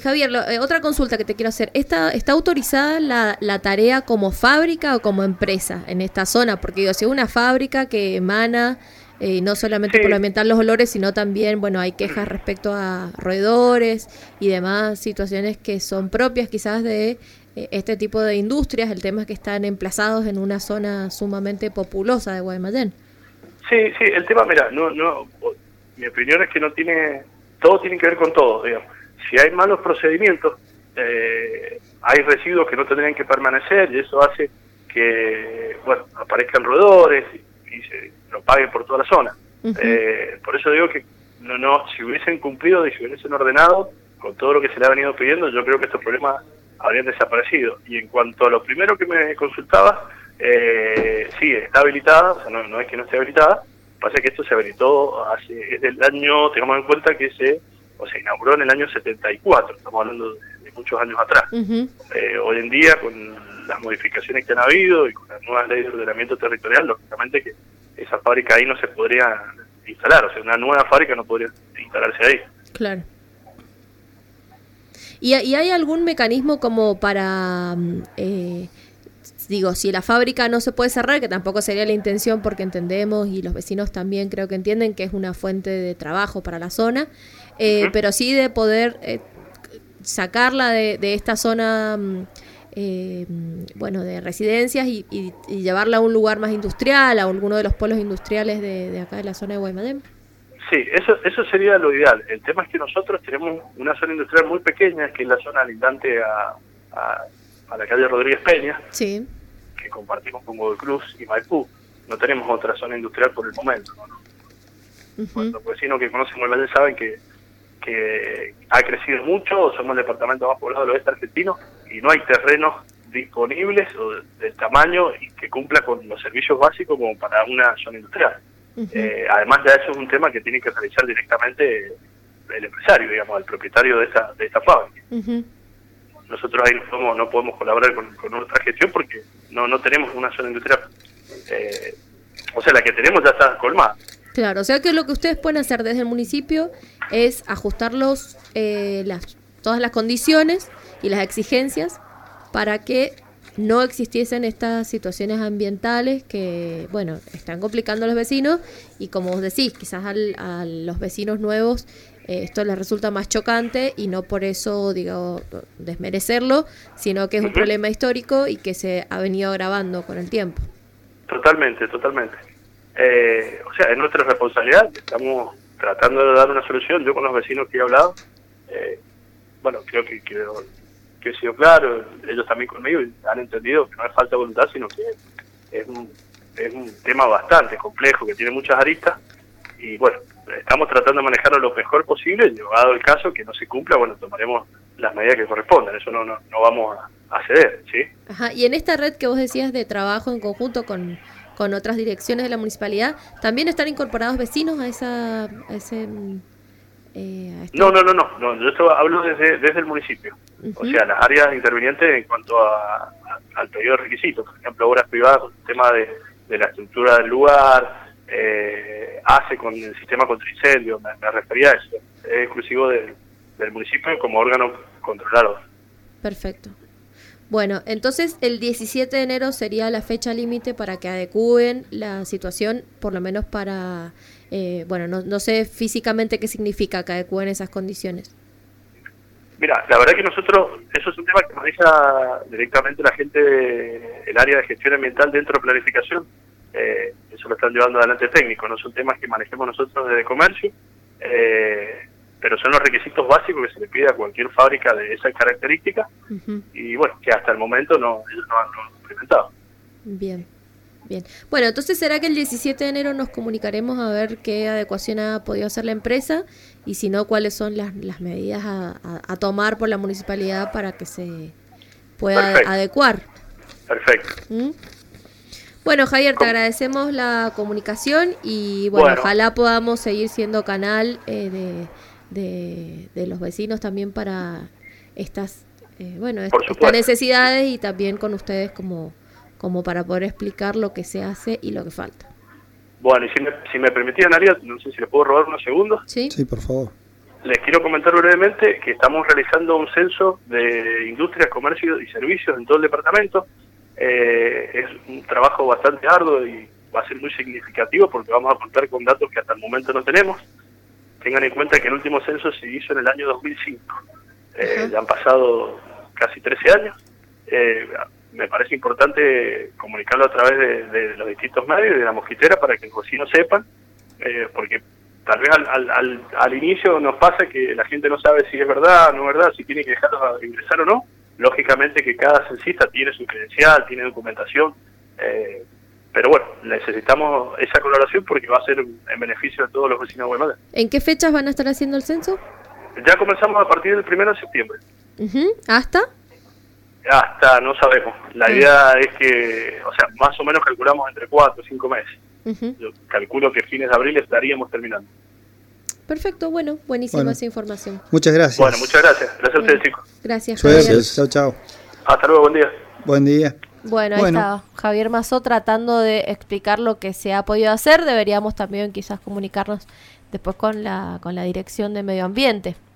Javier, otra consulta que te quiero hacer. ¿Está autorizada la tarea como fábrica o como empresa en esta zona? Porque digo, si es una fábrica que emana no solamente por ambientar los olores, sino también, bueno, hay quejas respecto a roedores y demás situaciones que son propias quizás de este tipo de industrias. El tema es que están emplazados en una zona sumamente populosa de Guaymallén. Sí, el tema, mira, mi opinión es que todo tiene que ver con todo, digamos. Si hay malos procedimientos, hay residuos que no tendrían que permanecer y eso hace que, bueno, aparezcan roedores y se propaguen por toda la zona. Por eso digo que si hubiesen cumplido y si hubiesen ordenado con todo lo que se le ha venido pidiendo, yo creo que estos problemas habrían desaparecido. Y en cuanto a lo primero que me consultaba, sí, está habilitada, o sea, no es que no esté habilitada, pasa que esto se habilitó es del año, tengamos en cuenta que se inauguró en el año 74, estamos hablando de muchos años atrás. Hoy en día, con las modificaciones que han habido y con las nuevas leyes de ordenamiento territorial, lógicamente que esa fábrica ahí no se podría instalar, o sea, una nueva fábrica no podría instalarse ahí. Claro. ¿Y hay algún mecanismo como para, si la fábrica no se puede cerrar, que tampoco sería la intención porque entendemos y los vecinos también creo que entienden que es una fuente de trabajo para la zona, pero sí de poder sacarla de esta zona, de residencias y llevarla a un lugar más industrial, a alguno de los polos industriales de acá de la zona de Guaymallén? Sí, eso sería lo ideal. El tema es que nosotros tenemos una zona industrial muy pequeña, que es la zona lindante a la calle Rodríguez Peña, sí, que compartimos con Godoy Cruz y Maipú. No tenemos otra zona industrial por el momento, ¿no? Bueno, los vecinos que conocen Guaymallén saben que ha crecido mucho, somos el departamento más poblado del oeste argentino y no hay terrenos disponibles o del tamaño y que cumpla con los servicios básicos como para una zona industrial. Además ya eso es un tema que tiene que realizar directamente el empresario, digamos, el propietario de esta fábrica. Nosotros ahí no podemos colaborar con otra gestión porque no tenemos una zona industrial. O sea, la que tenemos ya está colmada. Claro, o sea que lo que ustedes pueden hacer desde el municipio es ajustar todas las condiciones y las exigencias para que no existiesen estas situaciones ambientales que, bueno, están complicando a los vecinos y, como vos decís, quizás a los vecinos nuevos esto les resulta más chocante y no por eso, digo, desmerecerlo, sino que es un problema histórico y que se ha venido agravando con el tiempo. Totalmente. O sea, es nuestra responsabilidad, estamos tratando de dar una solución. Yo con los vecinos que he hablado, creo que he sido claro, ellos también conmigo, y han entendido que no es falta de voluntad, sino que es un tema bastante complejo, que tiene muchas aristas, y bueno, estamos tratando de manejarlo lo mejor posible. Llegado el caso que no se cumpla, bueno, tomaremos las medidas que correspondan, eso no vamos a ceder, ¿sí? Ajá, y en esta red que vos decías de trabajo en conjunto con otras direcciones de la municipalidad, ¿también están incorporados vecinos a ese... No, yo hablo desde el municipio. O sea, las áreas intervinientes en cuanto al pedido de requisitos, por ejemplo, obras privadas, el tema de la estructura del lugar, hace con el sistema contra incendio, me refería a eso, es exclusivo del municipio como órgano controlador. Perfecto. Bueno, entonces el 17 de enero sería la fecha límite para que adecúen la situación, por lo menos para... no sé físicamente qué significa que adecúen esas condiciones. Mira, la verdad que nosotros, eso es un tema que maneja directamente la gente del área de gestión ambiental dentro de planificación. Eso lo están llevando adelante técnico, no son temas que manejemos nosotros desde comercio, pero son los requisitos básicos que se le pide a cualquier fábrica de esa característica, y bueno, que hasta el momento ellos no han implementado. Bien. Bueno, entonces será que el 17 de enero nos comunicaremos a ver qué adecuación ha podido hacer la empresa y si no, cuáles son las medidas a tomar por la municipalidad para que se pueda adecuar. Perfecto. Bueno, Javier, te agradecemos la comunicación y bueno, ojalá podamos seguir siendo canal de los vecinos también para estas necesidades y también con ustedes como para poder explicar lo que se hace y lo que falta. Bueno, y si me permitían, Ariel, no sé si le puedo robar unos segundos. Sí, por favor. Les quiero comentar brevemente que estamos realizando un censo de industrias, comercio y servicios en todo el departamento. Es un trabajo bastante arduo y va a ser muy significativo porque vamos a contar con datos que hasta el momento no tenemos. Tengan en cuenta que el último censo se hizo en el año 2005. Ya han pasado casi 13 años. Me parece importante comunicarlo a través de los distintos medios y de la mosquitera para que los vecinos sepan, porque tal vez al inicio nos pasa que la gente no sabe si es verdad o no es verdad, si tiene que dejarlos ingresar o no. Lógicamente que cada censista tiene su credencial, tiene documentación, pero bueno, necesitamos esa colaboración porque va a ser en beneficio de todos los vecinos de Guaymallén. ¿En qué fechas van a estar haciendo el censo? Ya comenzamos a partir del 1 de septiembre. ¿Hasta? Hasta no sabemos. La idea es que, o sea, más o menos calculamos entre 4 o 5 meses. Yo calculo que fines de abril estaríamos terminando. Perfecto, bueno, buenísima esa información. Muchas gracias. Bueno, muchas gracias. Gracias a ustedes, chicos. Gracias, Javier. Chao, chao. Hasta luego, buen día. Buen día. Bueno, ahí está Javier Mazó tratando de explicar lo que se ha podido hacer. Deberíamos también quizás comunicarnos después con la Dirección de Medio Ambiente.